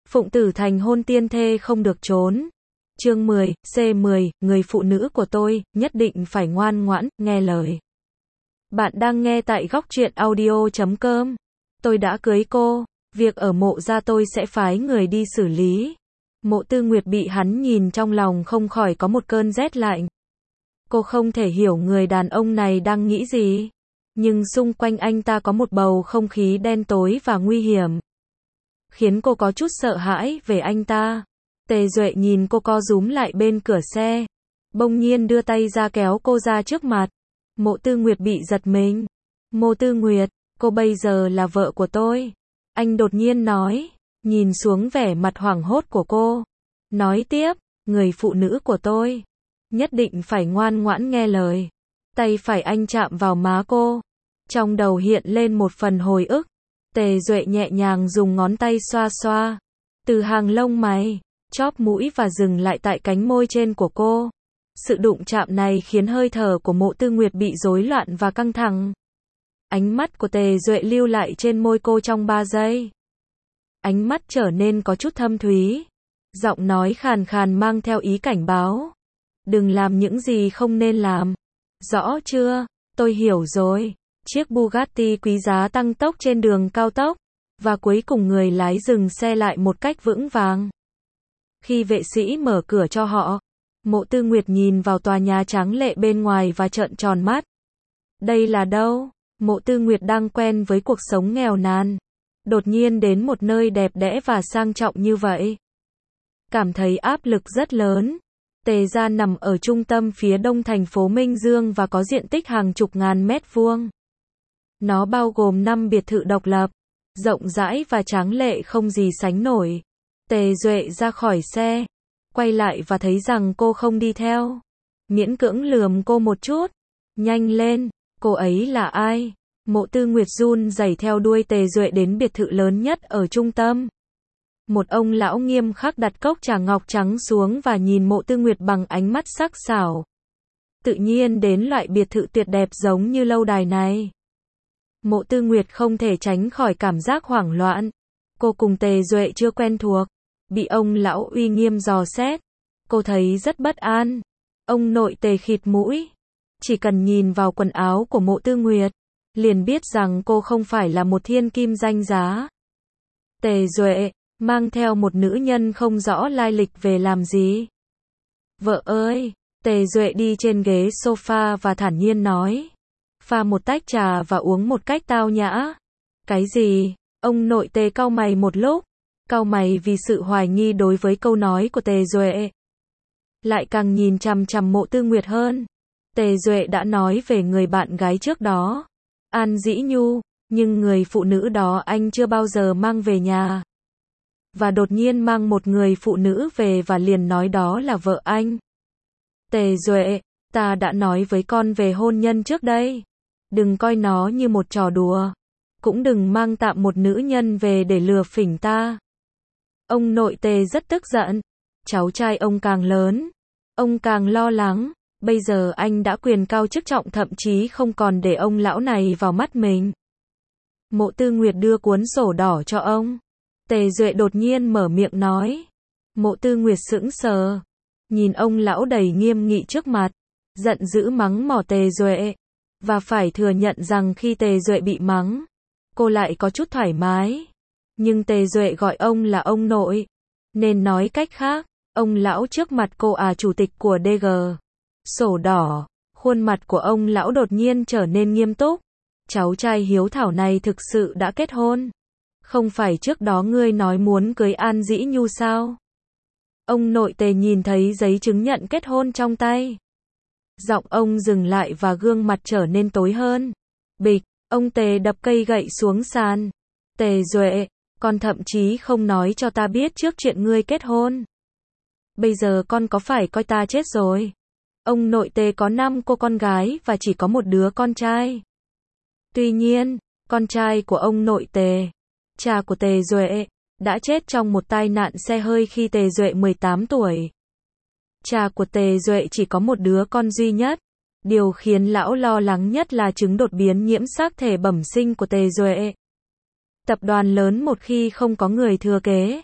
Phụng Tử Thành hôn tiên thê không được trốn. Chương 10, C10, người phụ nữ của tôi, nhất định phải ngoan ngoãn, nghe lời. Bạn đang nghe tại góc truyện audio.com. Tôi đã cưới cô, việc ở Mộ gia tôi sẽ phái người đi xử lý. Mộ Tư Nguyệt bị hắn nhìn trong lòng không khỏi có một cơn rét lạnh. Cô không thể hiểu người đàn ông này đang nghĩ gì. Nhưng xung quanh anh ta có một bầu không khí đen tối và nguy hiểm, khiến cô có chút sợ hãi về anh ta. Tề Duệ nhìn cô co rúm lại bên cửa xe, bỗng nhiên đưa tay ra kéo cô ra trước mặt. Mộ Tư Nguyệt bị giật mình. Mộ Tư Nguyệt, cô bây giờ là vợ của tôi. Anh đột nhiên nói, nhìn xuống vẻ mặt hoảng hốt của cô. Nói tiếp, người phụ nữ của tôi, nhất định phải ngoan ngoãn nghe lời. Tay phải anh chạm vào má cô. Trong đầu hiện lên một phần hồi ức. Tề Duệ nhẹ nhàng dùng ngón tay xoa xoa từ hàng lông mày, chóp mũi và dừng lại tại cánh môi trên của cô. Sự đụng chạm này khiến hơi thở của Mộ Tư Nguyệt bị rối loạn và căng thẳng. Ánh mắt của Tề Duệ lưu lại trên môi cô trong 3 giây. Ánh mắt trở nên có chút thâm thúy. Giọng nói khàn khàn mang theo ý cảnh báo. Đừng làm những gì không nên làm. Rõ chưa? Tôi hiểu rồi. Chiếc Bugatti quý giá tăng tốc trên đường cao tốc, và cuối cùng người lái dừng xe lại một cách vững vàng. Khi vệ sĩ mở cửa cho họ, Mộ Tư Nguyệt nhìn vào tòa nhà tráng lệ bên ngoài và trợn tròn mắt. Đây là đâu? Mộ Tư Nguyệt đang quen với cuộc sống nghèo nàn, đột nhiên đến một nơi đẹp đẽ và sang trọng như vậy, cảm thấy áp lực rất lớn. Tề gia nằm ở trung tâm phía đông thành phố Minh Dương và có diện tích hàng chục ngàn mét vuông. Nó bao gồm 5 biệt thự độc lập, rộng rãi và tráng lệ không gì sánh nổi. Tề Duệ ra khỏi xe, quay lại và thấy rằng cô không đi theo. Miễn cưỡng lườm cô một chút. Nhanh lên, cô ấy là ai? Mộ Tư Nguyệt run rẩy theo đuôi Tề Duệ đến biệt thự lớn nhất ở trung tâm. Một ông lão nghiêm khắc đặt cốc trà ngọc trắng xuống và nhìn Mộ Tư Nguyệt bằng ánh mắt sắc sảo. Tự nhiên đến loại biệt thự tuyệt đẹp giống như lâu đài này. Mộ Tư Nguyệt không thể tránh khỏi cảm giác hoảng loạn. Cô cùng Tề Duệ chưa quen thuộc, bị ông lão uy nghiêm dò xét. Cô thấy rất bất an. Ông nội Tề khịt mũi. Chỉ cần nhìn vào quần áo của Mộ Tư Nguyệt, liền biết rằng cô không phải là một thiên kim danh giá. Tề Duệ, mang theo một nữ nhân không rõ lai lịch về làm gì? Vợ ơi! Tề Duệ đi trên ghế sofa và thản nhiên nói. Pha một tách trà và uống một cách tao nhã. Cái gì? Ông nội Tề cau mày một lúc. Cau mày vì sự hoài nghi đối với câu nói của Tề Duệ. Lại càng nhìn chằm chằm Mộ Tư Nguyệt hơn. Tề Duệ đã nói về người bạn gái trước đó, An Dĩ Nhu, nhưng người phụ nữ đó anh chưa bao giờ mang về nhà. Và đột nhiên mang một người phụ nữ về và liền nói đó là vợ anh. Tề Duệ, ta đã nói với con về hôn nhân trước đây. Đừng coi nó như một trò đùa. Cũng đừng mang tạm một nữ nhân về để lừa phỉnh ta. Ông nội Tề rất tức giận. Cháu trai ông càng lớn, ông càng lo lắng. Bây giờ anh đã quyền cao chức trọng, thậm chí không còn để ông lão này vào mắt mình. Mộ Tư Nguyệt đưa cuốn sổ đỏ cho ông. Tề Duệ đột nhiên mở miệng nói. Mộ Tư Nguyệt sững sờ, nhìn ông lão đầy nghiêm nghị trước mặt, giận dữ mắng mỏ Tề Duệ. Và phải thừa nhận rằng khi Tề Duệ bị mắng, cô lại có chút thoải mái. Nhưng Tề Duệ gọi ông là ông nội, nên nói cách khác, ông lão trước mặt cô chủ tịch của DG. Sổ đỏ, khuôn mặt của ông lão đột nhiên trở nên nghiêm túc. Cháu trai hiếu thảo này thực sự đã kết hôn. Không phải trước đó ngươi nói muốn cưới An Dĩ Nhu sao? Ông nội Tề nhìn thấy giấy chứng nhận kết hôn trong tay. Giọng ông dừng lại và gương mặt trở nên tối hơn. Bịch, ông Tề đập cây gậy xuống sàn. Tề Duệ, con thậm chí không nói cho ta biết trước chuyện ngươi kết hôn. Bây giờ con có phải coi ta chết rồi? Ông nội Tề có 5 cô con gái và chỉ có một đứa con trai. Tuy nhiên, con trai của ông nội Tề, cha của Tề Duệ, đã chết trong một tai nạn xe hơi khi Tề Duệ 18 tuổi. Cha của Tề Duệ chỉ có một đứa con duy nhất. Điều khiến lão lo lắng nhất là chứng đột biến nhiễm xác thể bẩm sinh của Tề Duệ. Tập đoàn lớn một khi không có người thừa kế,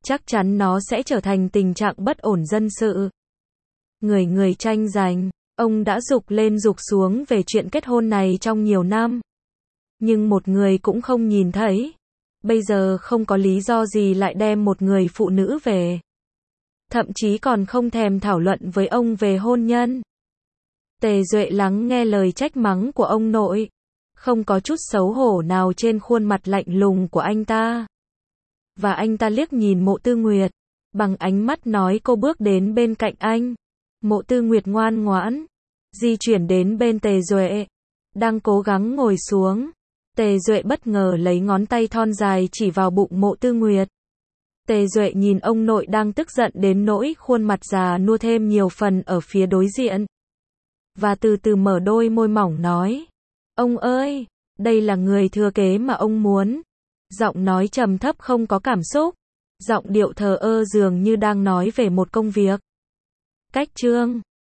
chắc chắn nó sẽ trở thành tình trạng bất ổn dân sự. Người người tranh giành, ông đã giục lên giục xuống về chuyện kết hôn này trong nhiều năm. Nhưng một người cũng không nhìn thấy. Bây giờ không có lý do gì lại đem một người phụ nữ về. Thậm chí còn không thèm thảo luận với ông về hôn nhân. Tề Duệ lắng nghe lời trách mắng của ông nội. Không có chút xấu hổ nào trên khuôn mặt lạnh lùng của anh ta. Và anh ta liếc nhìn Mộ Tư Nguyệt. Bằng ánh mắt nói cô bước đến bên cạnh anh. Mộ Tư Nguyệt ngoan ngoãn. Di chuyển đến bên Tề Duệ. Đang cố gắng ngồi xuống. Tề Duệ bất ngờ lấy ngón tay thon dài chỉ vào bụng Mộ Tư Nguyệt. Tề Duệ nhìn ông nội đang tức giận đến nỗi khuôn mặt già nua thêm nhiều phần ở phía đối diện. Và từ từ mở đôi môi mỏng nói. Ông ơi, đây là người thừa kế mà ông muốn. Giọng nói trầm thấp không có cảm xúc. Giọng điệu thờ ơ dường như đang nói về một công việc. Cách chương